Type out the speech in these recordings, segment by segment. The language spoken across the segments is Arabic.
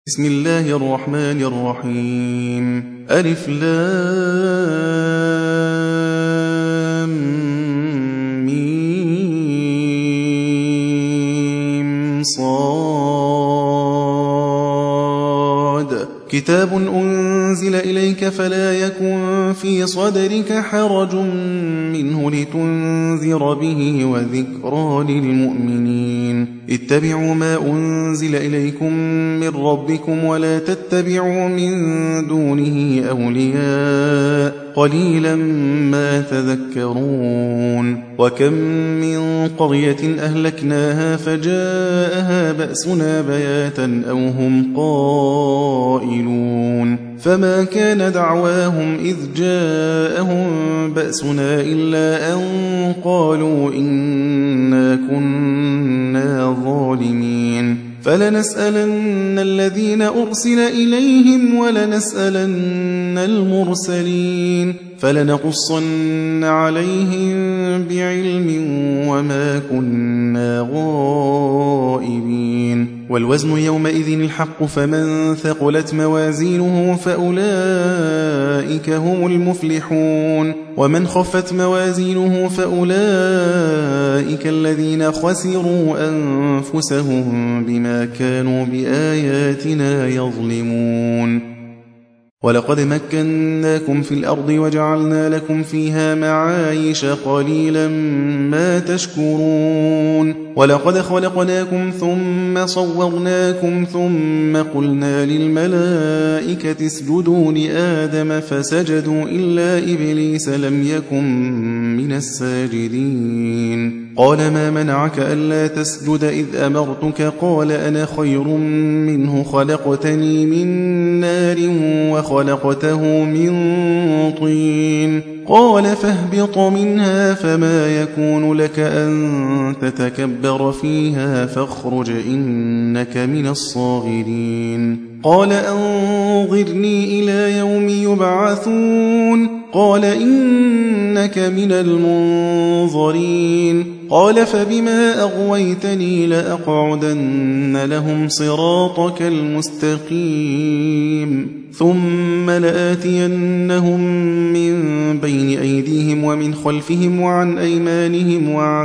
بسم الله الرحمن الرحيم ألف لام ميم صاد كتاب أنزل إليك فلا يكن في صدرك حرج منه لتنذر به وذكرى للمؤمنين اتبعوا ما أنزل إليكم من ربكم ولا تتبعوا من دونه أولياء قليلا ما تذكرون وكم من قرية أهلكناها فجاءها بأسنا بياتا أو هم قائلون فما كان دعواهم إذ جاءهم بأسنا إلا أن قالوا إنا كنا ظالمين فلنسألن الذين أرسل إليهم ولنسألن المرسلين فلنقصن عليهم بعلم وما كنا غائبين والوزن يومئذ الحق فمن ثقلت موازينه فأولئك هم المفلحون ومن خفت موازينه فأولئك الذين خسروا أنفسهم بما كانوا بآياتنا يظلمون ولقد مكناكم في الأرض وجعلنا لكم فيها معايش قليلا ما تشكرون ولقد خلقناكم ثم صورناكم ثم قلنا للملائكة اسجدوا لآدم فسجدوا إلا إبليس لم يكن من الساجدين قال ما منعك ألا تسجد إذ أمرتك قال أنا خير منه خلقتني من نار وخلقته من طين قال فاهبط منها فما يكون لك أن تتكبر فيها فاخرج إنك من الصاغرين قال أنظرني إلى يوم يبعثون قال إنك من المنظرين قال فبما أغويتني لأقعدن لهم صراطك المستقيم ثم لآتينهم من بين أيديهم ومن خلفهم وعن أيمانهم وعن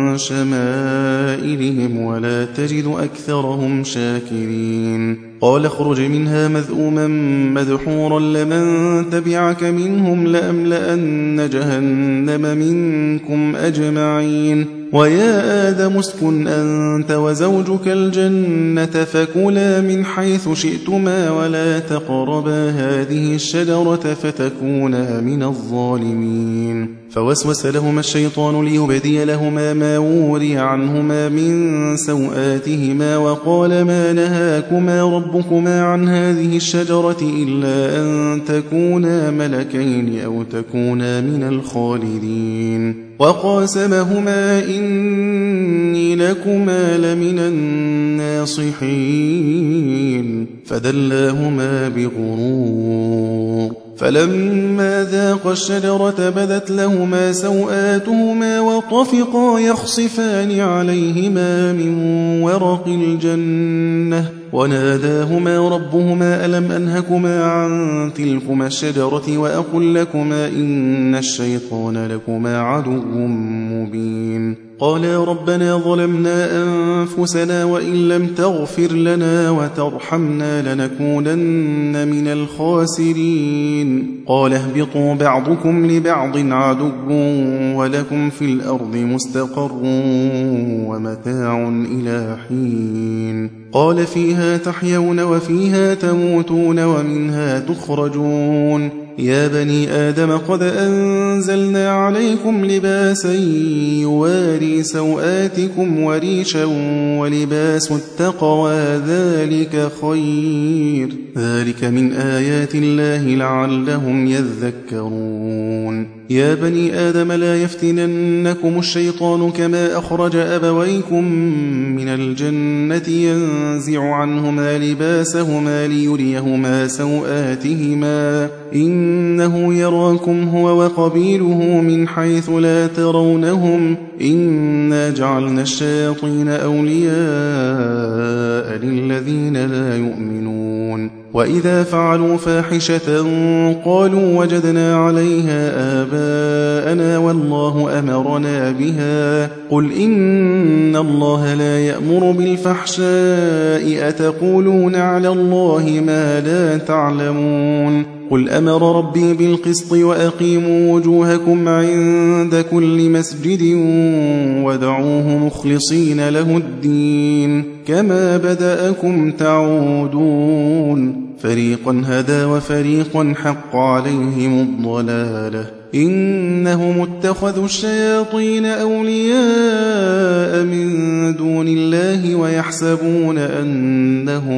شمائلهم ولا تجد أكثرهم شاكرين قال اخرج منها مذءوما مدحورا لمن تبعك منهم لأملأن جهنم منكم أجمعين ويا آدم اسكن أنت وزوجك الجنة فكلا من حيث شئتما ولا تقربا هذه الشجرة فتكونا من الظالمين فوسوس لهما الشيطان ليبدي لهما ما وري عنهما من سوآتهما وقال ما نهاكما ربكما عن هذه الشجرة إلا أن تكونا ملكين أو تكونا من الخالدين وقاسمهما إني لكما لمن الناصحين فدلاهما بغرور فلما ذاقا الشجرة بدت لهما سوآتهما وطفقا يخصفان عليهما من ورق الجنة وناداهما ربهما ألم أنهكما عن تلكما الشجرة وأقل لكما إن الشيطان لكما عدو مبين قالا ربنا ظلمنا أنفسنا وإن لم تغفر لنا وترحمنا لنكونن من الخاسرين قال اهبطوا بعضكم لبعض عدو ولكم في الأرض مستقر ومتاع إلى حين قال فيها تحيون وفيها تموتون ومنها تخرجون يا بني آدم قد أنزلنا عليكم لباسا يواري سوآتكم وريشا ولباس التقوى ذلك خير ذلك من آيات الله لعلهم يذكرون يا بني آدم لا يفتننكم الشيطان كما أخرج أبويكم من الجنة ينزع عنهما لباسهما ليريهما سوآتهما إنه يراكم هو وقبيله من حيث لا ترونهم إنا جعلنا الشياطين أولياء للذين لا يؤمنون وإذا فعلوا فاحشة قالوا وجدنا عليها آباءنا والله أمرنا بها قل إن الله لا يأمر بالفحشاء أتقولون على الله ما لا تعلمون قل أمر ربي بالقسط وأقيموا وجوهكم عند كل مسجد ودعوه مخلصين له الدين كما بدأكم تعودون فريقا هدى وفريقا حق عليهم الضلالة إنهم اتخذوا الشياطين أولياء من دون الله ويحسبون أنهم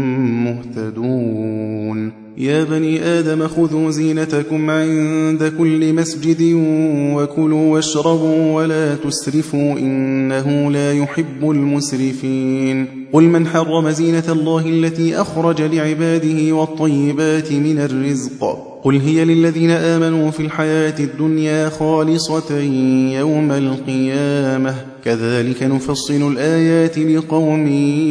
مهتدون يا بني آدم خذوا زينتكم عند كل مسجد وكلوا واشربوا ولا تسرفوا إنه لا يحب المسرفين قل من حرم زينة الله التي أخرج لعباده والطيبات من الرزق قل هي للذين آمنوا في الحياة الدنيا خالصة يوم القيامة كذلك نفصل الآيات لقوم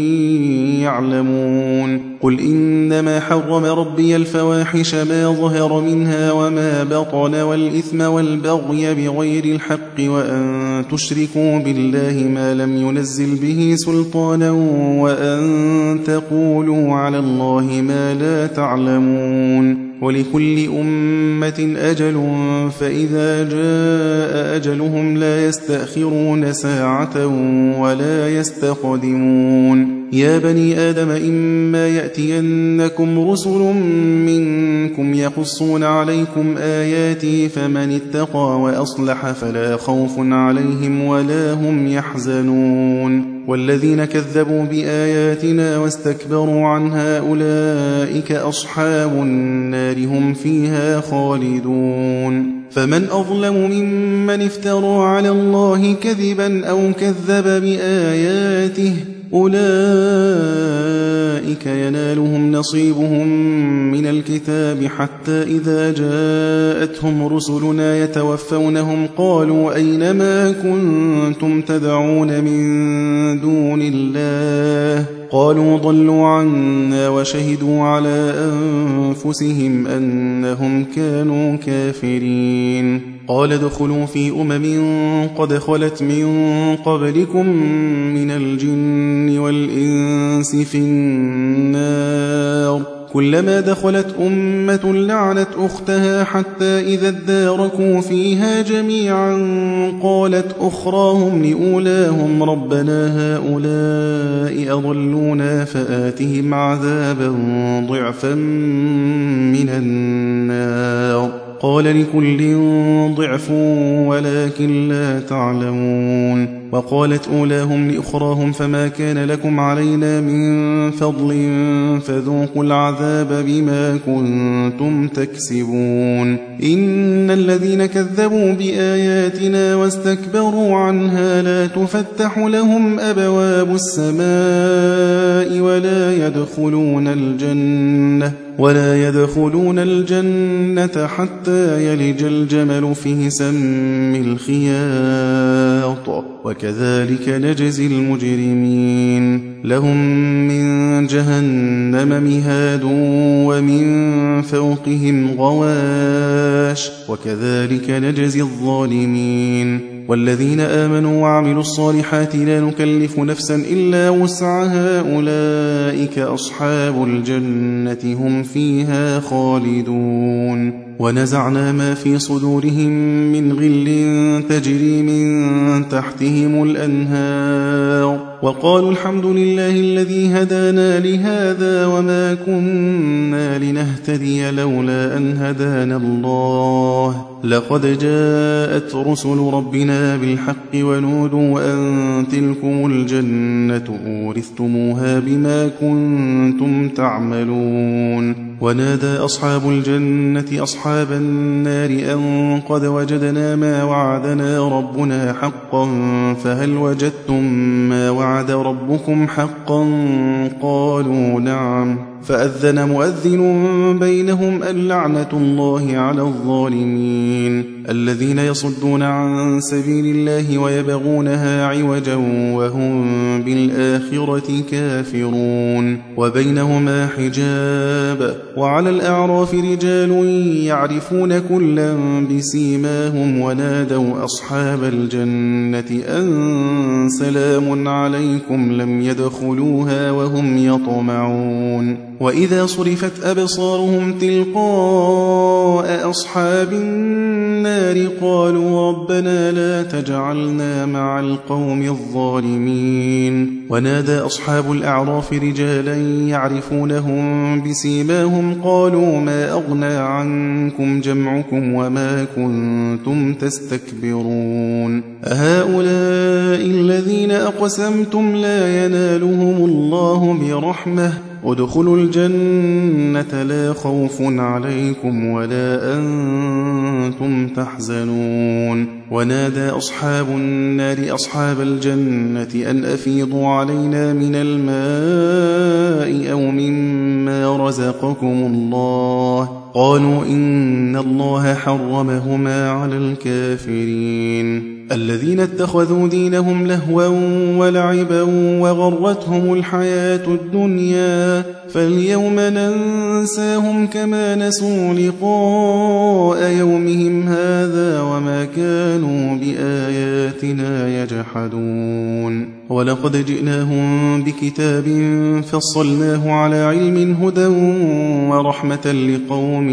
يعلمون قل إنما حرم ربي الفواحش ما ظهر منها وما بطن والإثم والبغي بغير الحق وأن تشركوا بالله ما لم ينزل به سلطانا وأن تقولوا على الله ما لا تعلمون ولكل أمة أجل فإذا جاء أجلهم لا يستأخرون ساعة ولا يستقدمون يا بني آدم إما يأتينكم رسل منكم يقصون عليكم آياتي فمن اتقى وأصلح فلا خوف عليهم ولا هم يحزنون والذين كذبوا بآياتنا واستكبروا عنها أولئك أصحاب النار هم فيها خالدون فمن أظلم ممن افترى على الله كذبا أو كذب بآياته أولئك ينالهم نصيبهم من الكتاب حتى إذا جاءتهم رسلنا يتوفونهم قالوا أينما كنتم تدعون من دون الله قالوا ضلوا عنا وشهدوا على أنفسهم أنهم كانوا كافرين قال ادخلوا في قد خلت من قبلكم من الجن والإنس في النار كلما دخلت أمة لعنت أختها حتى إذا اداركوا فيها جميعا قالت أخراهم لأولاهم ربنا هؤلاء أضلونا فآتهم عذابا ضعفا من النار قال لكل ضعف ولكن لا تعلمون وقالت أولاهم لأخراهم فما كان لكم علينا من فضل فذوقوا العذاب بما كنتم تكسبون إن الذين كذبوا بآياتنا واستكبروا عنها لا تفتح لهم أبواب السماء ولا يدخلون الجنة حتى يلج الجمل في سم الخياط وكذلك نجزي المجرمين لهم من جهنم مهاد ومن فوقهم غواش وكذلك نجزي الظالمين والذين آمنوا وعملوا الصالحات لا نكلف نفسا إلا وسعها أولئك أصحاب الجنة هم فيها خالدون ونزعنا ما في صدورهم من غل تجري من تحتهم الأنهار وقالوا الحمد لله الذي هدانا لهذا وما كنا لنهتدي لولا أن هدانا الله لقد جاءت رسل ربنا بالحق ونودوا أن تلكم الجنة أورثتموها بما كنتم تعملون ونادى أصحاب الجنة أصحاب النار أن قد وجدنا ما وعدنا ربنا حقا فهل وجدتم ما وعد ربكم حقا؟ قالوا نعم. فأذن مؤذن بينهم اللعنة الله على الظالمين الذين يصدون عن سبيل الله ويبغونها عوجا وهم بالآخرة كافرون وبينهما حجاب وعلى الأعراف رجال يعرفون كلا بسيماهم ونادوا أصحاب الجنة أن سلام عليكم لم يدخلوها وهم يطمعون وإذا صرفت أبصارهم تلقاء أصحاب النار قالوا ربنا لا تجعلنا مع القوم الظالمين ونادى أصحاب الأعراف رجالا يعرفونهم بسيماهم قالوا ما أغنى عنكم جمعكم وما كنتم تستكبرون أهؤلاء الذين أقسمتم لا ينالهم الله برحمة ادخلوا الجنة لا خوف عليكم ولا أنتم تحزنون ونادى أصحاب النار أصحاب الجنة أن أفيضوا علينا من الماء أو مما رزقكم الله قالوا إن الله حرمهما على الكافرين الذين اتخذوا دينهم لهوا ولعبا وغرتهم الحياة الدنيا فاليوم ننساهم كما نسوا لقاء يومهم هذا وما كانوا بآياتنا يجحدون ولقد جئناهم بكتاب فصلناه على علم هدى ورحمة لقوم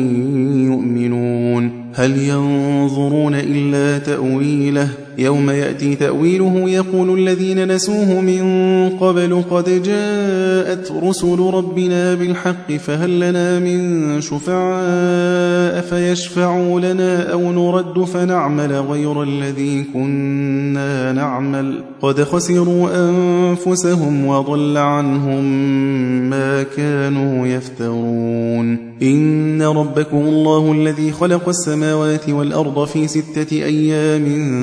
يؤمنون هل ينظرون إلا تأويله يوم يأتي تأويله يقول الذين نسوه من قبل قد جاءت رسل ربنا بالحق فهل لنا من شفعاء فيشفعوا لنا أو نرد فنعمل غير الذي كنا نعمل قد خسروا أنفسهم وضل عنهم ما كانوا يفترون إن ربكم الله الذي خلق السماوات والأرض في 6 أيام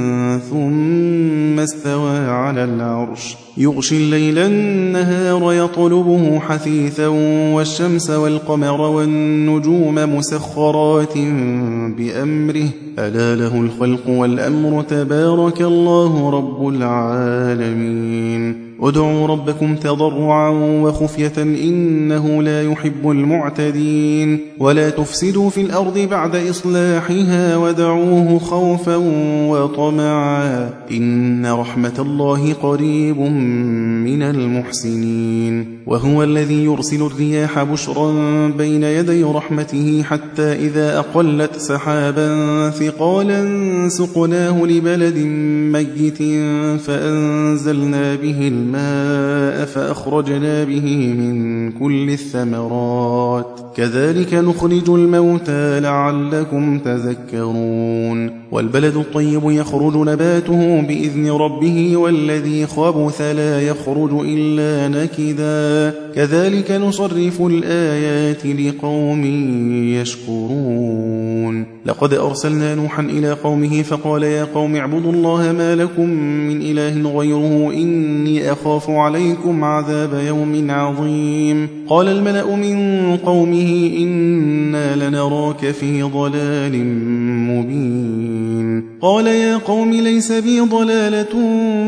ثم استوى على العرش يغشي الليل النهار يطلبه حثيثا والشمس والقمر والنجوم مسخرات بأمره ألا له الخلق والأمر تبارك الله رب العالمين ادعوا ربكم تضرعا وخفية إنه لا يحب المعتدين ولا تفسدوا في الأرض بعد إصلاحها ودعوه خوفا وطمعا إن رحمة الله قريب من المحسنين وهو الذي يرسل الرياح بشرا بين يدي رحمته حتى إذا أقلت سحابا ثقالا سقناه لبلد ميت فأنزلنا به الماء فأخرجنا به من كل الثمرات كذلك نخرج الموتى لعلكم تذكرون والبلد الطيب يخرج نباته بإذن ربه والذي خبث لا يخرج إلا نكدا كذلك نصرف الآيات لقوم يشكرون لقد أرسلنا نوحا إلى قومه فقال يا قوم اعبدوا الله ما لكم من إله غيره إني أخاف عليكم عذاب يوم عظيم قال الملأ من قومه إنا لنراك في ضلال مبين قال يا قوم ليس بي ضلالة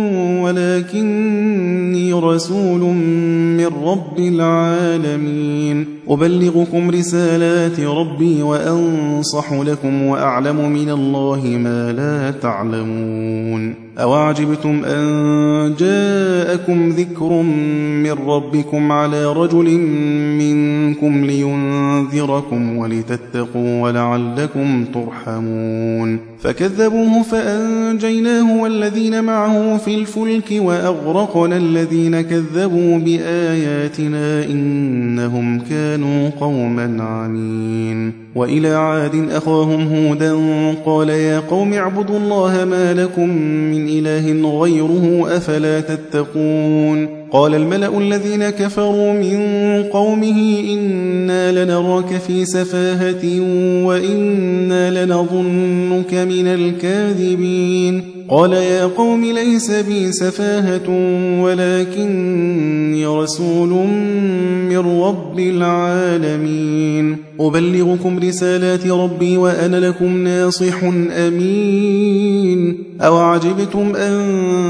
ولكني رسول من رب العالمين أبلغكم رسالات ربي وأنصح لكم وأعلم من الله ما لا تعلمون أوعجبتم أن جاءكم ذكر من ربكم على رجل منكم لينذركم ولتتقوا ولعلكم ترحمون فكذبوه فأنجيناه والذين معه في الفلك وأغرقنا الذين كذبوا بآياتنا إنهم كانوا قوما عمين وإلى عاد أخاهم هودا قال يا قوم اعبدوا الله ما لكم من إله غيره أفلا تتقون قال الملأ الذين كفروا من قومه إنا لنراك في سفاهة وإنا لنظنك من الكاذبين قال يا قوم ليس بي سفاهة ولكني رسول من رب العالمين أبلغكم رسالات ربي وأنا لكم ناصح أمين أوعجبتم أن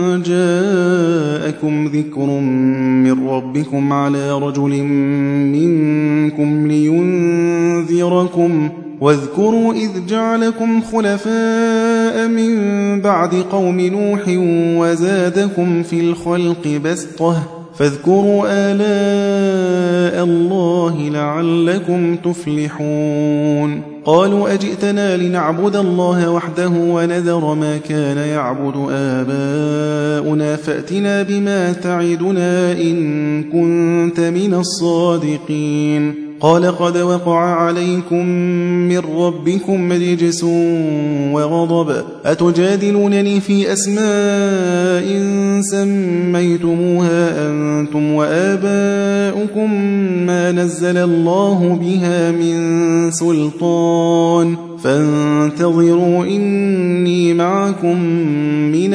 جاءكم ذكر من ربكم على رجل منكم لينذركم واذكروا إذ جعلكم خلفاء من بعد قوم نوح وزادكم في الخلق بسطة فاذكروا آلاء الله لعلكم تفلحون قالوا أجئتنا لنعبد الله وحده ونذر ما كان يعبد آباؤنا فأتنا بما تعدنا إن كنت من الصادقين قال قد وقع عليكم من ربكم رجس وغضب أتجادلونني في أسماء سميتموها أنتم وآباؤكم ما نزل الله بها من سلطان فانتظروا إني معكم من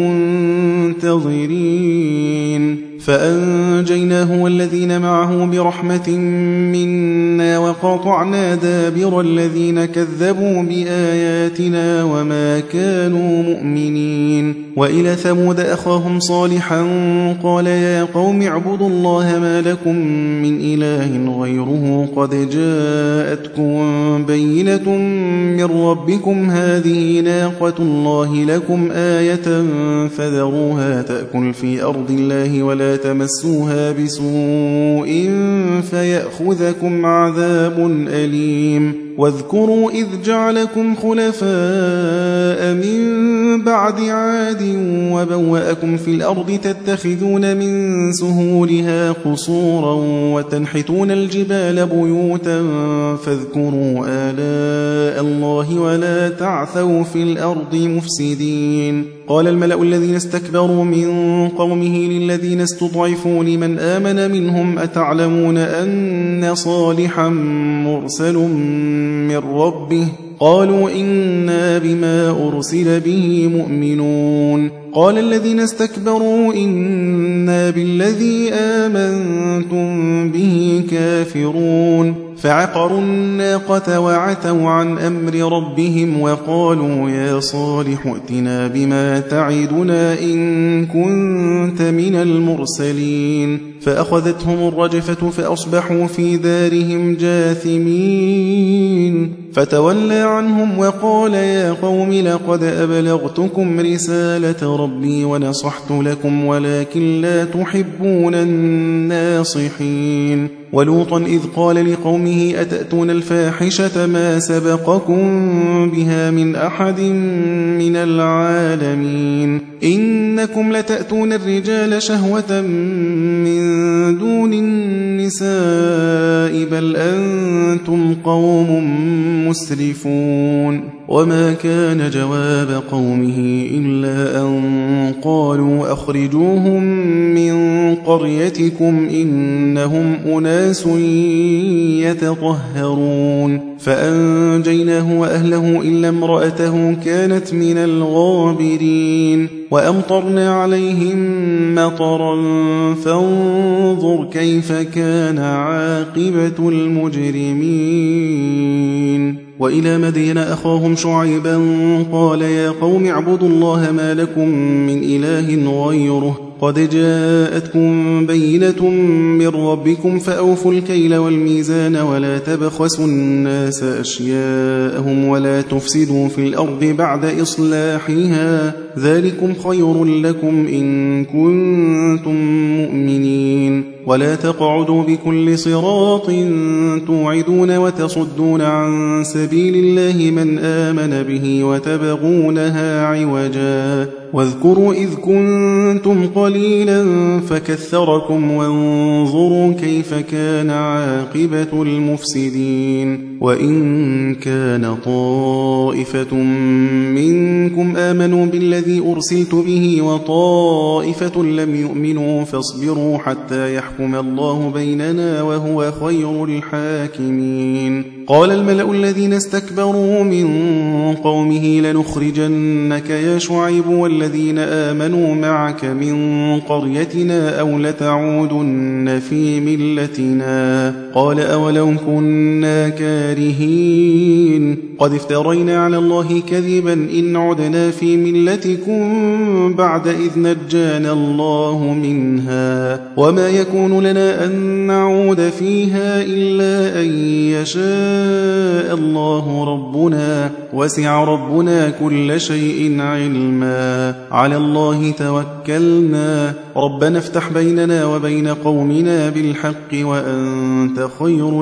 المنتظرين فأنجيناه والذين معه برحمة منا وقطعنا دابر الذين كذبوا بآياتنا وما كانوا مؤمنين وإلى ثمود أخاهم صالحا قال يا قوم اعبدوا الله ما لكم من إله غيره قد جاءتكم بينة من ربكم هذه ناقة الله لكم آية فذروها تأكل في أرض الله ولا تمسوها بسوء فيأخذكم عذاب أليم واذكروا إذ جعلكم خلفاء من بعد عاد وبوأكم في الأرض تتخذون من سهولها قصورا وتنحتون الجبال بيوتا فاذكروا آلاء الله ولا تعثوا في الأرض مفسدين قال الملأ الذين استكبروا من قومه للذين استضعفوا لمن آمن منهم أتعلمون أن صالحا مرسل من ربه قالوا إنا بما أرسل به مؤمنون قال الذين استكبروا إنا بالذي آمنتم به كافرون فعقروا الناقة وعتوا عن أمر ربهم وقالوا يا صالح ائتنا بما تعدنا إن كنت من المرسلين فأخذتهم الرجفة فأصبحوا في دارهم جاثمين فتولى عنهم وقال يا قوم لقد أبلغتكم رسالة ربي ونصحت لكم ولكن لا تحبون الناصحين ولوطا إذ قال لقومه أتأتون الفاحشة ما سبقكم بها من أحد من العالمين إنكم لتأتون الرجال شهوة من دون النساء بل أنتم قوم مسرفون وما كان جواب قومه إلا أن قالوا أخرجوهم من قريتكم إنهم أناس يتطهرون فأنجيناه وأهله إلا امرأته كانت من الغابرين وأمطرنا عليهم مطرا فانظر كيف كان عاقبة المجرمين وإلى مدين أخاهم شعيبا قال يا قوم اعبدوا الله ما لكم من إله غيره قد جاءتكم بينة من ربكم فأوفوا الكيل والميزان ولا تبخسوا الناس أشياءهم ولا تفسدوا في الأرض بعد إصلاحها ذلكم خير لكم إن كنتم مؤمنين ولا تقعدوا بكل صراط توعدون وتصدون عن سبيل الله من آمن به وتبغونها عوجا واذكروا إذ كنتم قليلا فكثركم وانظروا كيف كان عاقبة المفسدين وإن كان طائفة منكم آمنوا بالذي أرسلت به وطائفة لم يؤمنوا فاصبروا حتى يحكم الله بيننا وهو خير الحاكمين قال الملأ الذين استكبروا من قومه لنخرجنك يا شعيب والذين آمنوا معك من قريتنا أو لتعودن في ملتنا قال أولو كنا كارهين قد افترينا على الله كذبا إن عدنا في ملتكم بعد إذ نجانا الله منها وما يكون لنا أن نعود فيها إلا أن يشاء الله ربنا وسع ربنا كل شيء علما على الله توكلنا ربنا افتح بيننا وبين قومنا بالحق وأنت خير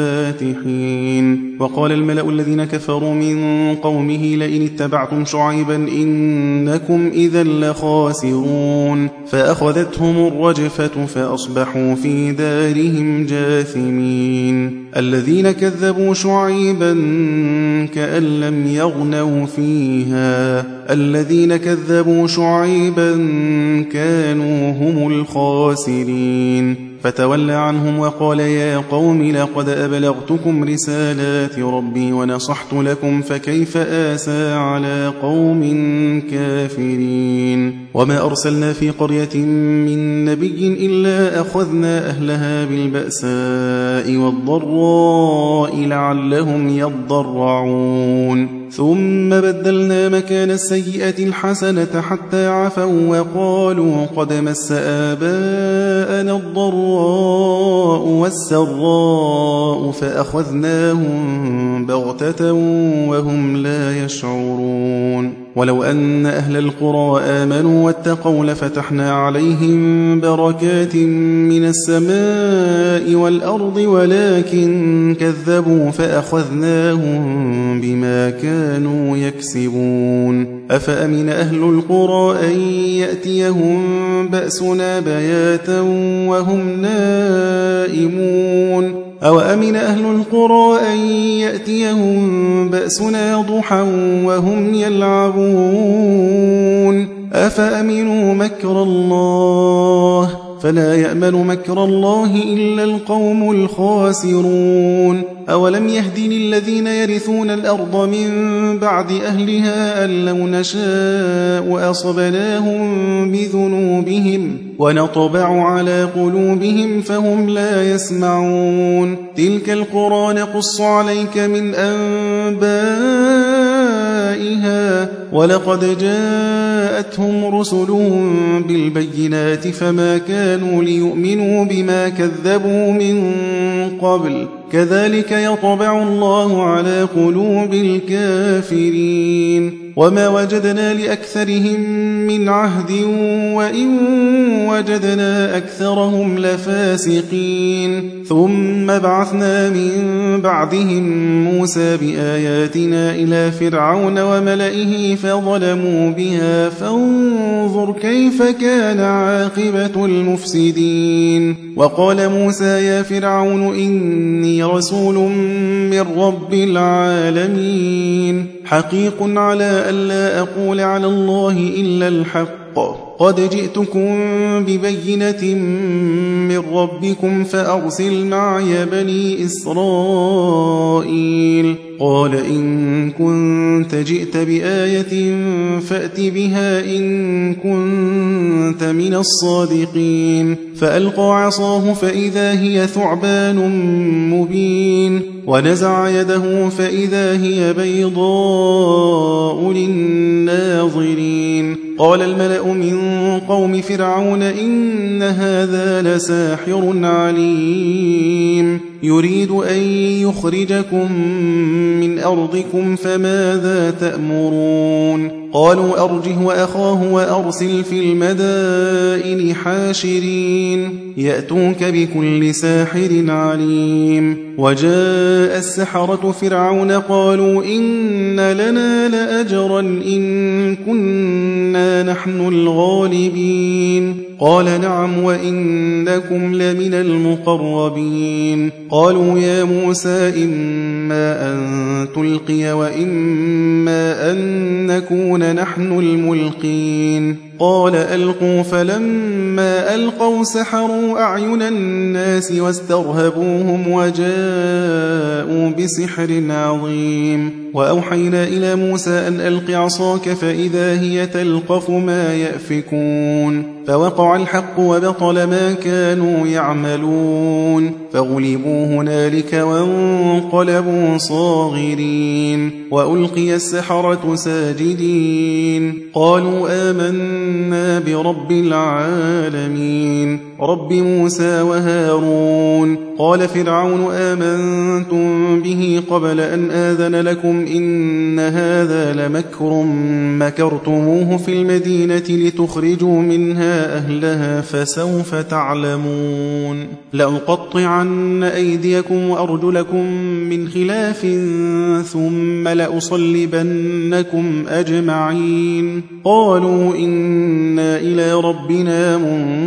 الفاتحين وقال الملأ الذين كفروا من قومه لئن اتبعتم شعيبا إنكم إذا لخاسرون فأخذتهم الرجفة فأصبحوا في دارهم جاثمين الذين كذبوا شعيبا كأن لم يغنوا فيها الذين كذبوا شعيبا كانوا هم الخاسرين فتولى عنهم وقال يا قوم لقد أبلغتكم رسالات ربي ونصحت لكم فكيف آسى على قوم كافرين وما أرسلنا في قرية من نبي إلا أخذنا أهلها بالبأساء والضراء لعلهم يضرعون ثم بدلنا مكان السيئة الحسنة حتى عفوا وقالوا قد مس آباءنا الضراء والسراء فأخذناهم بغتة وهم لا يشعرون ولو أن أهل القرى آمنوا واتقوا لفتحنا عليهم بركات من السماء والأرض ولكن كذبوا فأخذناهم بما كانوا يكسبون أفأمن أهل القرى أن يأتيهم بأسنا بياتا وهم نائمون أو أمن أهل القرى أن يأتيهم بأسنا ضحى وهم يلعبون أفأمنوا مكر الله فلا يأمن مكر الله إلا القوم الخاسرون أولم يهد للذين يرثون الأرض من بعد أهلها أن لو نشاء أصبناهم بذنوبهم ونطبع على قلوبهم فهم لا يسمعون تلك القرى نقص عليك من أنبائها ولقد جاءتهم رسلهم بالبينات فما كانوا ليؤمنوا بما كذبوا من قبل كذلك يطبع الله على قلوب الكافرين وما وجدنا لأكثرهم من عهد وإن وجدنا أكثرهم لفاسقين ثم بعثنا من بعدهم موسى بآياتنا إلى فرعون وملئه فظلموا بها فانظر كيف كان عاقبة المفسدين وقال موسى يا فرعون إني رسول من رب العالمين حقيق على ألا أقول على الله إلا الحق قد جئتكم ببينة من ربكم فأرسل معي بني إسرائيل قال إن كنت جئت بآية فأت بها إن كنت من الصادقين فألقى عصاه فإذا هي ثعبان مبين ونزع يده فإذا هي بيضاء للناظرين قال الملأ من قوم فرعون إن هذا لساحر عليم يريد أن يخرجكم من أرضكم فماذا تأمرون قالوا أرجه وأخاه وأرسل في المدائن حاشرين يأتوك بكل ساحر عليم وجاء السحرة فرعون قالوا إن لنا لأجرا إن كنا نحن الغالبين قال نعم وإنكم لمن المقربين قالوا يا موسى إما أن تلقي وإما أن نكون نحن الملقين قال ألقوا فلما ألقوا سحروا أعين الناس واسترهبوهم وجاءوا بسحر عظيم وأوحينا إلى موسى أن ألق عصاك فإذا هي تلقف ما يأفكون فوقع الحق وبطل ما كانوا يعملون فغلبوا هنالك وانقلبوا صاغرين وألقي السحرة ساجدين قالوا آمنا برب العالمين رب موسى وهارون قال فرعون آمنتم به قبل أن آذن لكم إن هذا لمكر مكرتموه في المدينة لتخرجوا منها أهلها فسوف تعلمون لأقطعن أيديكم وأرجلكم من خلاف ثم لأصلبنكم أجمعين قالوا إنا إلى ربنا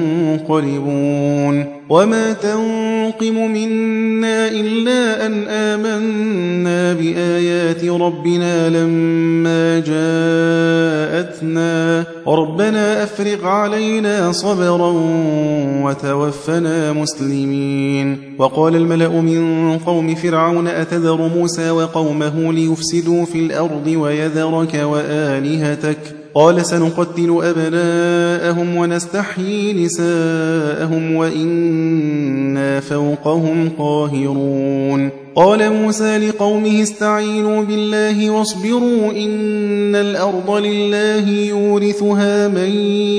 منقلبون وما تنقم منا إلا أن آمنا بآيات ربنا لما جاءتنا ربنا أفرغ علينا صبرا وتوفنا مسلمين وقال الملأ من قوم فرعون أتذر موسى وقومه ليفسدوا في الأرض ويذرك وآلهتك قال سنقتل أبناءهم ونستحيي نساءهم وإنا فوقهم قاهرون قال موسى لقومه استعينوا بالله واصبروا إن الأرض لله يورثها من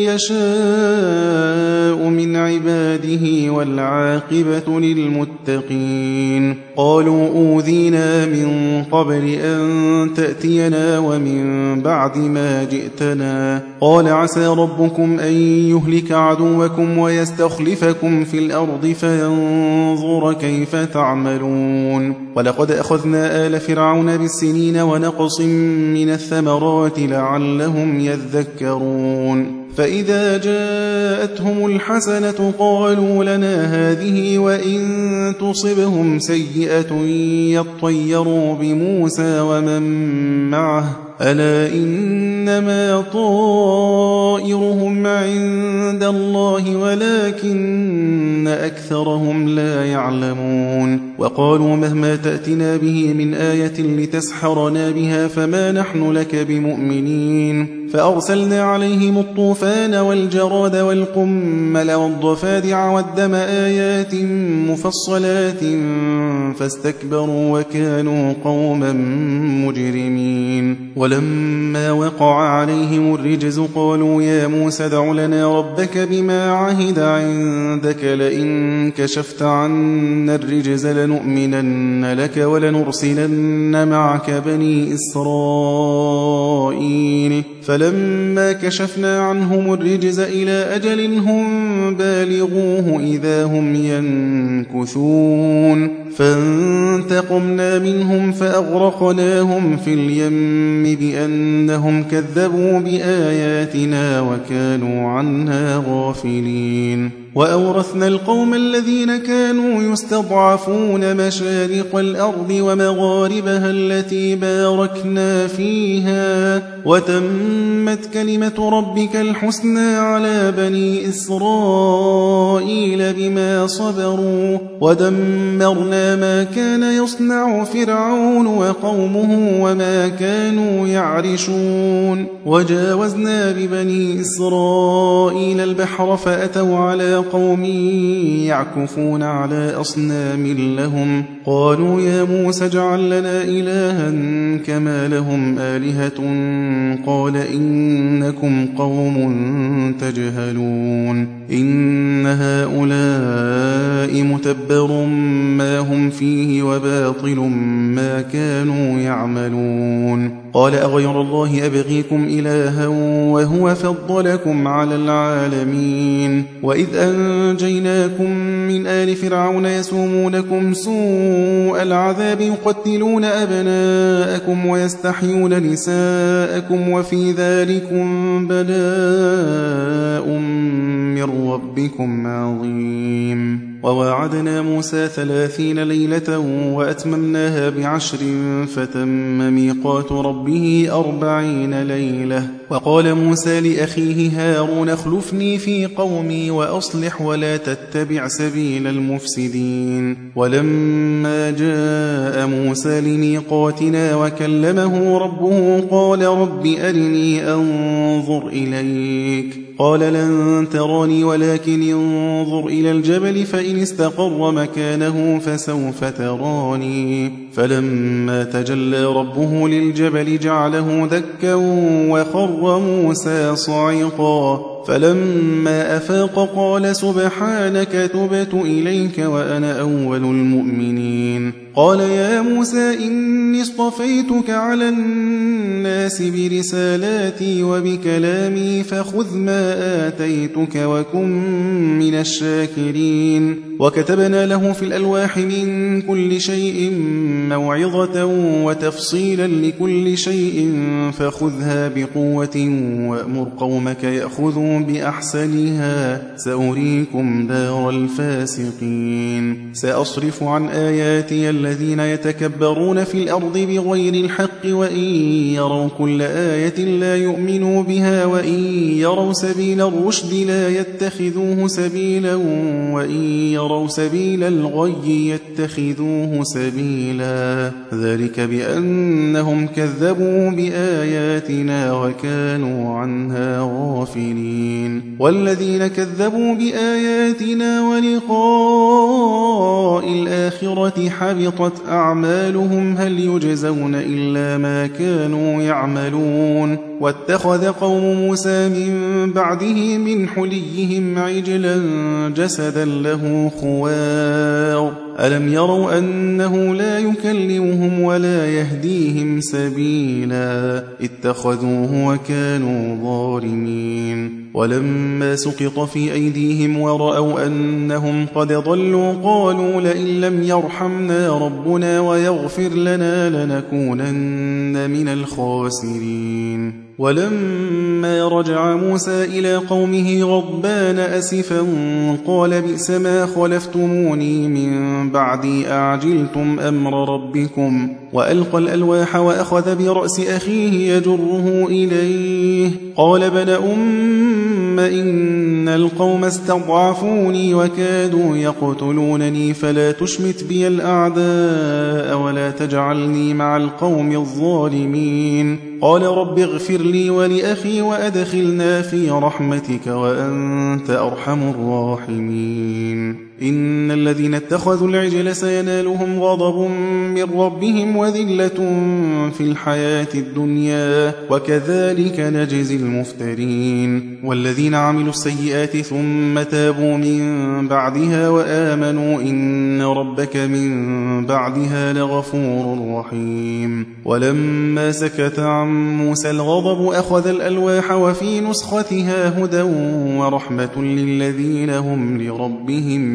يشاء من عباده والعاقبة للمتقين قالوا أوذينا من قبل أن تأتينا ومن بعد ما جئتنا قال عسى ربكم أن يهلك عدوكم ويستخلفكم في الأرض فينظر كيف تعملون ولقد أخذنا آل فرعون بالسنين ونقص من الثمرات لعلهم يذكرون فإذا جاءتهم الحسنة قالوا لنا هذه وإن تصبهم سيئة يطيروا بموسى ومن معه ألا إنما طائرهم عند الله ولكن أكثرهم لا يعلمون وقالوا مهما تأتنا به من آية لتسحرنا بها فما نحن لك بمؤمنين فأرسلنا عليهم الطوفان والجراد والقمل والضفادع والدم آيات مفصلات فاستكبروا وكانوا قوما مجرمين ولما وقع عليهم الرجز قالوا يا موسى ادع لنا ربك بما عهد عندك لئن كشفت عنا الرجز لنؤمنن لك ولنرسلن معك بني إسرائيل فلما كشفنا عنهم الرجز إلى أجل هم بالغوه إذا هم ينكثون فانتقمنا منهم فأغرقناهم في اليم بأنهم كذبوا بآياتنا وكانوا عنها غافلين وأورثنا القوم الذين كانوا يستضعفون مشارق الأرض ومغاربها التي باركنا فيها وتمت كلمة ربك الحسنى على بني إسرائيل بما صبروا ودمرنا ما كان يصنع فرعون وقومه وما كانوا يعرشون وجاوزنا ببني إسرائيل البحر فأتوا على قوم يعكفون على أصنام لهم قالوا يا موسى اجعل لنا إلها كما لهم آلهة قال إنكم قوم تجهلون إن هؤلاء متبر ما هم فيه وباطل ما كانوا يعملون قال أغير الله أبغيكم إلها وهو فضلكم على العالمين وإذ أنجيناكم من آل فرعون يسومونكم سوء العذاب يقتلون أبناءكم ويستحيون نساءكم وفي ذلكم بلاء من ربكم عظيم وواعدنا موسى 30 ليلة وأتممناها ب10 فتم ميقات ربه 40 ليلة وقال موسى لأخيه هارون اخلفني في قومي وأصلح ولا تتبع سبيل المفسدين ولما جاء موسى لميقاتنا وكلمه ربه قال رب أرني أنظر إليك قال لن تراني ولكن انظر إلى الجبل فإن استقر مكانه فسوف تراني فلما تجلى ربه للجبل جعله دكا وخر موسى صعقا فلما أفاق قال سبحانك تبت إليك وأنا أول المؤمنين قال يا موسى إني اصطفيتك على الناس برسالاتي وبكلامي فخذ ما آتيتك وكن من الشاكرين وكتبنا له في الألواح من كل شيء موعظة وتفصيلا لكل شيء فخذها بقوة وأمر قومك يأخذوا بأحسنها سأريكم دار الفاسقين سأصرف عن آياتي الذين يتكبرون في الأرض بغير الحق وإن يروا كل آية لا يؤمنوا بها وإن يروا سبيل الرشد لا يتخذوه سبيلا وإن يروا سبيل الغي يتخذوه سبيلا ذلك بأنهم كذبوا بآياتنا وكانوا عنها غافلين والذين كذبوا بآياتنا ولقاء الآخرة حبطت أعمالهم هل يجزون إلا ما كانوا يعملون واتخذ قوم موسى من بعده من حليهم عجلا جسدا له خوار ألم يروا أنه لا يكلمهم ولا يهديهم سبيلا اتخذوه وكانوا ظالمين ولما سقط في أيديهم ورأوا أنهم قد ضلوا قالوا لئن لم يرحمنا ربنا ويغفر لنا لنكونن من الخاسرين ولما رجع موسى إلى قومه غضبان أسفا قال بئس ما خلفتموني من بعدي أعجلتم أمر ربكم وألقى الألواح وأخذ برأس أخيه يجره إليه قال ابن أم إن القوم استضعفوني وكادوا يقتلونني فلا تشمت بي الأعداء ولا تجعلني مع القوم الظالمين قال رب اغفر لي ولأخي وأدخلنا في رحمتك وأنت أرحم الراحمين إن الذين اتخذوا العجل سينالهم غضب من ربهم وذلة في الحياة الدنيا وكذلك نجزي المفترين والذين عملوا السيئات ثم تابوا من بعدها وآمنوا إن ربك من بعدها لغفور رحيم ولما سكت عن موسى الغضب أخذ الألواح وفي نسختها هدى ورحمة للذين هم لربهم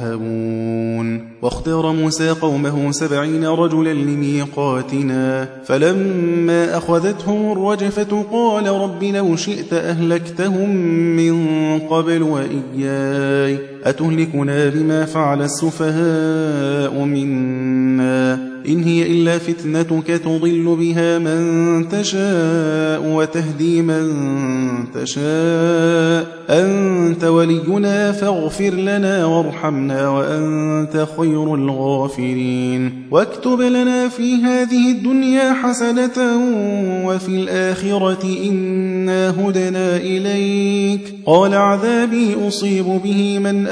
يرهبون واختار موسى قومه 70 رجلا لميقاتنا فلما أخذتهم الرجفة قال رب لو شئت أهلكتهم من قبل وإياي أتهلكنا بما فعل السفهاء منا إن هي إلا فتنتك تضل بها من تشاء وتهدي من تشاء أنت ولينا فاغفر لنا وارحمنا وأنت خير الغافرين واكتب لنا في هذه الدنيا حسنة وفي الآخرة إنا هدنا إليك قال عذابي أصيب به من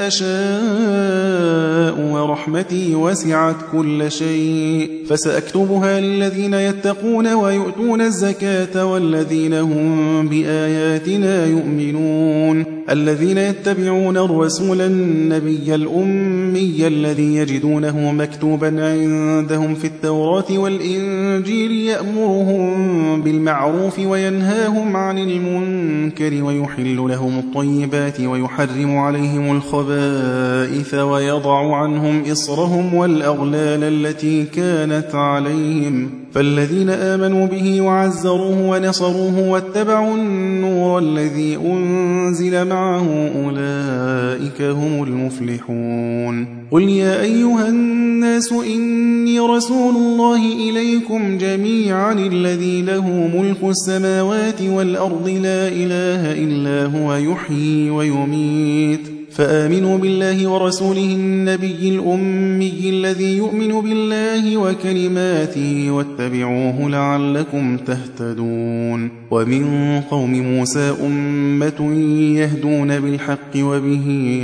أشاء ورحمتي وسعت كل شيء فسأكتبها للذين يتقون ويؤتون الزكاة والذين هم بآياتنا يؤمنون الذين يتبعون الرسول النبي الأمي الذي يجدونه مكتوبا عندهم في التوراة والإنجيل يأمرهم بالمعروف وينهاهم عن المنكر ويحل لهم الطيبات ويحرم عليهم الخبائث ويضع عنهم إصرهم والأغلال التي كانت عليهم فالذين آمنوا به وعزروه ونصروه واتبعوا النور الذي أنزل معه أولئك هم المفلحون قل يا أيها الناس إني رسول الله إليكم جميعا الذي له ملك السماوات والأرض لا إله إلا هو يحيي ويميت فآمنوا بالله ورسوله النبي الأمي الذي يؤمن بالله وكلماته واتبعوه لعلكم تهتدون ومن قوم موسى أمة يهدون بالحق وبه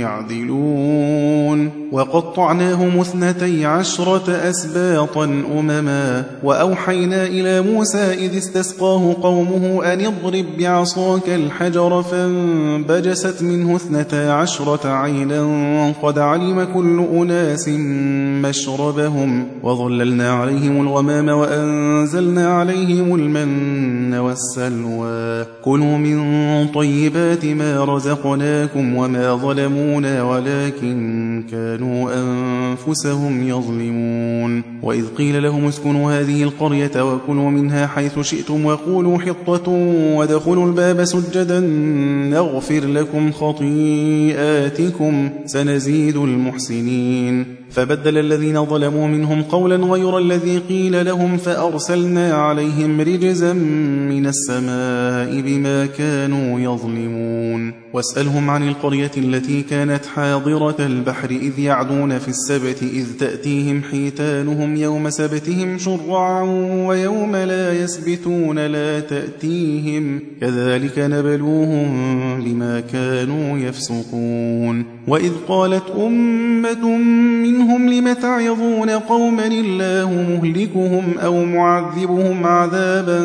يعدلون وقطعناهم 12 أسباطا أمما وأوحينا إلى موسى إذ استسقاه قومه أن اضرب بعصاك الحجر فانبجست منه 12 عينا قد علم كل أناس مشربهم وظللنا عليهم الغمام وأنزلنا عليهم المن والسلوى كلوا من طيبات ما رزقناكم وما ظلمونا ولكن كانوا أنفسهم يظلمون وإذ قيل لهم اسكنوا هذه القرية وكلوا منها حيث شئتم وقولوا حطة وادخلوا الباب سجدا نغفر لكم خطيئاتكم سنزيد المحسنين فبدل الذين ظلموا منهم قولا غير الذي قيل لهم فأرسلنا عليهم رجزا من السماء بما كانوا يظلمون واسألهم عن القرية التي كانت حاضرة البحر إذ يعدون في السبت إذ تأتيهم حيتانهم يوم سبتهم شرعا ويوم لا يسبتون لا تأتيهم كذلك نبلوهم بما كانوا يفسقون وإذ قالت أمة منهم لم تعظون قوما الله مهلكهم أو معذبهم عذابا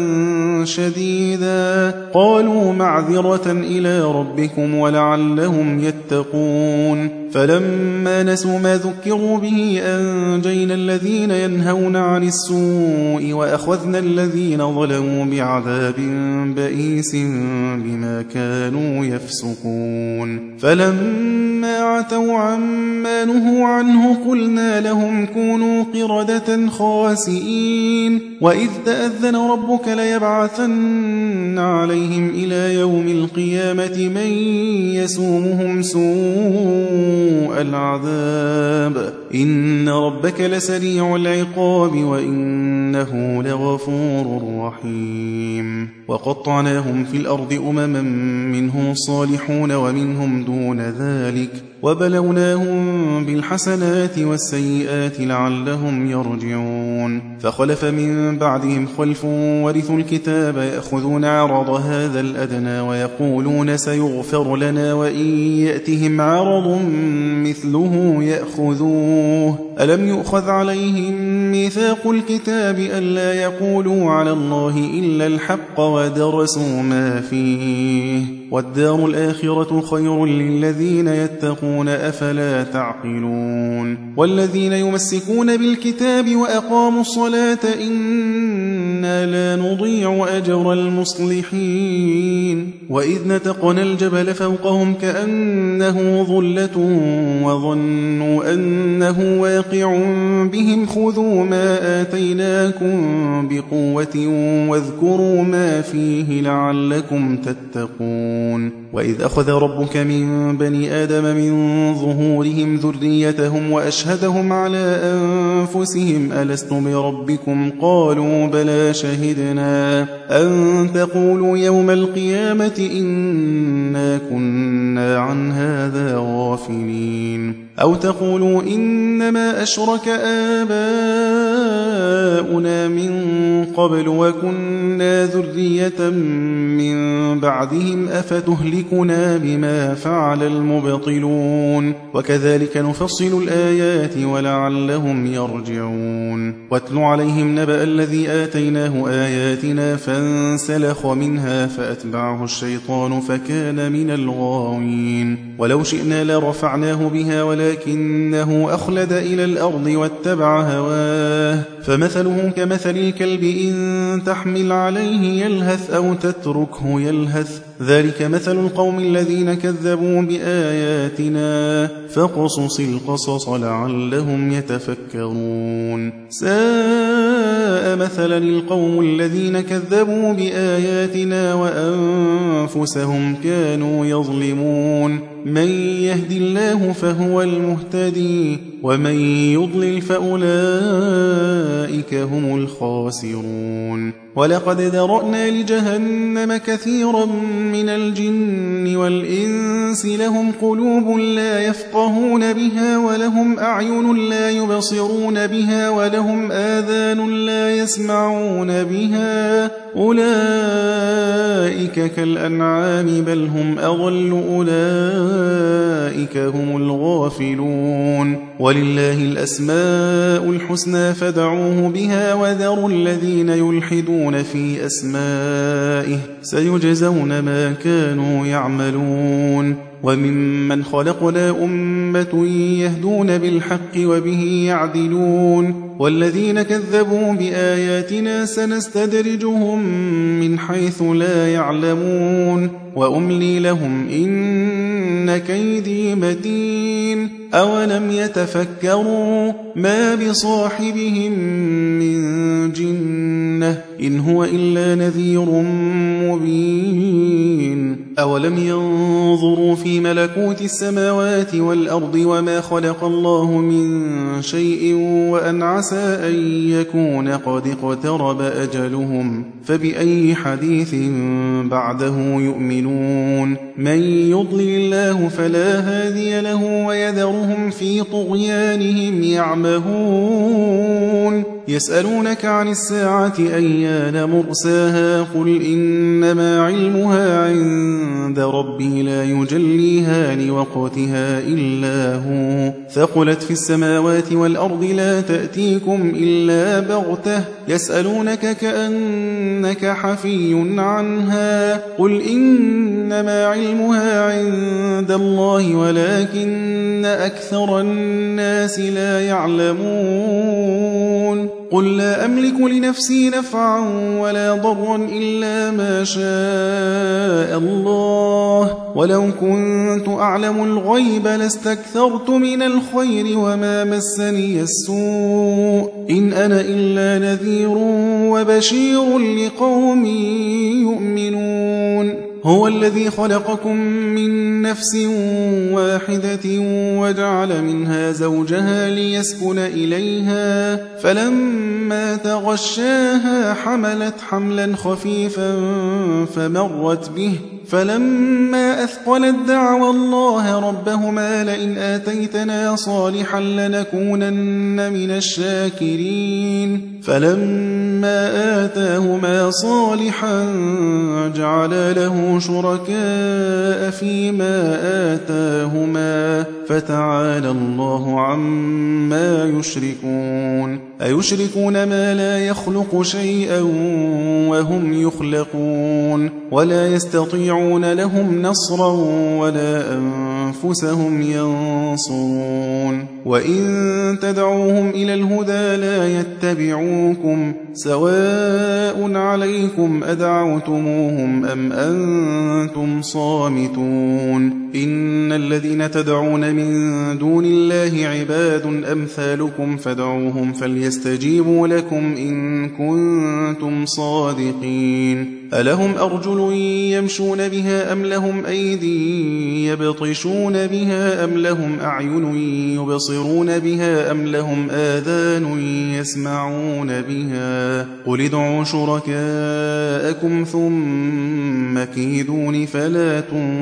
شديدا قالوا معذرة إلى ربكم ولعلهم يتقون فلما نسوا ما ذكروا به أنجينا الذين ينهون عن السوء وأخذنا الذين ظلموا بعذاب بئيس بما كانوا يفسقون فلما عتوا عما نهوا عنه قلنا لهم كونوا قردة خاسئين وإذ تأذن ربك ليبعثن عليهم إلى يوم القيامة من يسومهم سوء العذاب إن ربك لسريع العقاب وإنه لغفور رحيم وقطعناهم في الأرض أمما منهم الصالحون ومنهم دون ذلك وبلوناهم بالحسنات والسيئات لعلهم يرجعون فخلف من بعدهم خلف ورثوا الكتاب يأخذون عرض هذا الأدنى ويقولون سيغفر لنا وإن يأتهم عرض مثله يأخذوه ألم يؤخذ عليهم ميثاق الكتاب ألا يقولوا على الله إلا الحق ودرسوا ما فيه والدار الآخرة خير للذين يتقون أفلا تعقلون والذين يمسكون بالكتاب وأقاموا الصلاة إنا لا نضيع أجر المصلحين وإذ نتقنا الجبل فوقهم كأنه ظلة وظنوا أنه واقع بهم خذوا ما آتيناكم بقوة واذكروا ما فيه لعلكم تتقون وإذ أخذ ربك من بني آدم من ظهورهم ذريتهم وأشهدهم على أنفسهم ألست بربكم قالوا بلى شهدنا أن تقولوا يوم القيامة إنا كنا عن هذا غافلين أو تقولوا إنما أشرك آباؤنا من قبل وكنا ذرية من بعدهم أفتهلكنا بما فعل المبطلون وكذلك نفصل الآيات ولعلهم يرجعون واتل عليهم نبأ الذي آتيناه آياتنا فانسلخ منها فأتبعه الشيطان فكان من الغاوين ولو شئنا لرفعناه بها ولكنه أخلد إلى الأرض واتبع هواه فمثله كمثل الكلب إن تحمل عليه يلهث أو تتركه يلهث ذلك مثل القوم الذين كذبوا بآياتنا فاقصص القصص لعلهم يتفكرون ساء مثلا القوم الذين كذبوا بآياتنا وأنفسهم كانوا يظلمون من يهد الله فهو المهتدي ومن يضلل فأولئك هم الخاسرون ولقد ذرأنا لجهنم كثيرا من الجن والإنس لهم قلوب لا يفقهون بها ولهم أعين لا يبصرون بها ولهم آذان لا يسمعون بها أولئك كالأنعام بل هم أضل أولئك هم الغافلون ولله الأسماء الحسنى فادعوه بها وذروا الذين يلحدون في أسمائه سيجزون ما كانوا يعملون وممن خلقنا أمة يهدون بالحق وبه يعدلون والذين كذبوا بآياتنا سنستدرجهم من حيث لا يعلمون وأملي لهم إن كيدي متين أولم يتفكروا ما بصاحبهم من جنة إن هو إلا نذير مبين أولم ينظروا في ملكوت السماوات والأرض وما خلق الله من شيء وأن عسى أن يكون قد اقترب أجلهم فبأي حديث بعده يؤمنون من يضلل الله فلا هادي له ويذرهم في طغيانهم يعمهون يسألونك عن الساعة أيان مرساها قل إنما علمها عند ربي لا يجليها لوقتها إلا هو ثقلت في السماوات والأرض لا تأتيكم إلا بغتة يسألونك كأنك حفي عنها قل إنما علمها عند الله ولكن أكثر الناس لا يعلمون قل لا أملك لنفسي نفعا ولا ضرا إلا ما شاء الله ولو كنت أعلم الغيب لاستكثرت من الخير وما مسني السوء إن أنا إلا نذير وبشير لقوم يؤمنون هو الذي خلقكم من نفس واحدة وجعل منها زوجها ليسكن إليها فلما تغشاها حملت حملا خفيفا فمرت به فلما أثقلت دعوا الله ربهما لئن آتيتنا صالحا لنكونن من الشاكرين فلما آتاهما صالحا جعل له شركاء فيما آتاهما فتعالى الله عما يشركون أيشركون ما لا يخلق شيئا وهم يخلقون ولا يستطيعون لهم نصرا ولا أنفسهم ينصرون وإن تدعوهم إلى الهدى لا يتبعوكم سواء عليكم أدعوتموهم أم أنتم صامتون إن الذين تدعون من دون الله عباد أمثالكم فادعوهم فليستجيبوا لكم إن كنتم صادقين ألهم أرجل يمشون بها أم لهم أيدي يبطشون بها أم لهم أعين يبصرون بها أم لهم آذان يسمعون بها قل ادعوا شركاءكم ثم كيدون فلا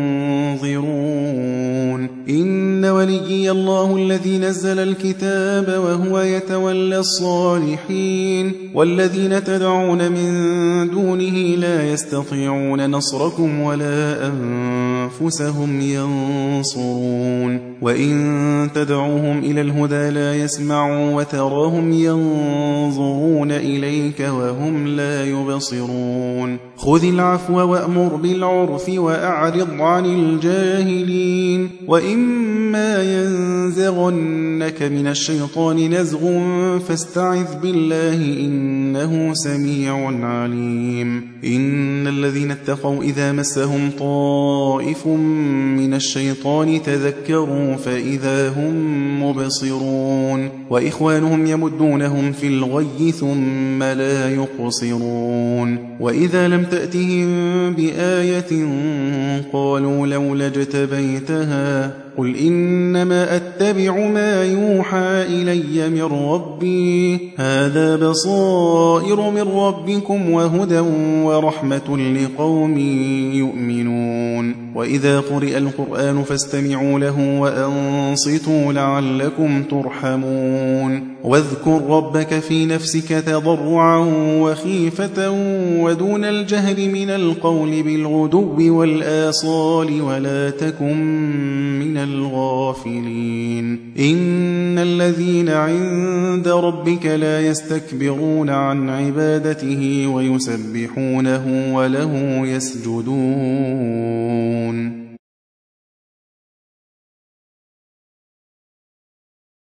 تنظرون إن وليي الله الذي نزل الكتاب وهو يتولى الصالحين والذين تدعون من دونه لا يستطيعون نصركم ولا أنفسهم ينصرون وإن تدعوهم إلى الهدى لا يسمعوا وتراهم ينظرون إليك وهم لا يبصرون خذ العفو وأمر بالعرف وأعرض عن الجاهلين وإما ينزغنك من الشيطان نزغ فاستعذ بالله إنه سميع عليم إن الذين اتقوا إذا مسهم طائف من الشيطان تذكروا فإذا هم مبصرون وإخوانهم يمدونهم في الغي ثم لا يقصرون وإذا لم تأتهم بآية قالوا لولا اجتبيتها قل إنما أتبع ما يوحى إلي من ربي هذا بصائر من ربكم وهدى ورحمة لقوم يؤمنون وإذا قرئ القرآن فاستمعوا له وأنصتوا لعلكم ترحمون واذكر ربك في نفسك تضرعا وخيفة ودون الجهر من القول بالغدو والآصال ولا تكن من الغافلين إن الذين عند ربك لا يستكبرون عن عبادته ويسبحونه وله يسجدون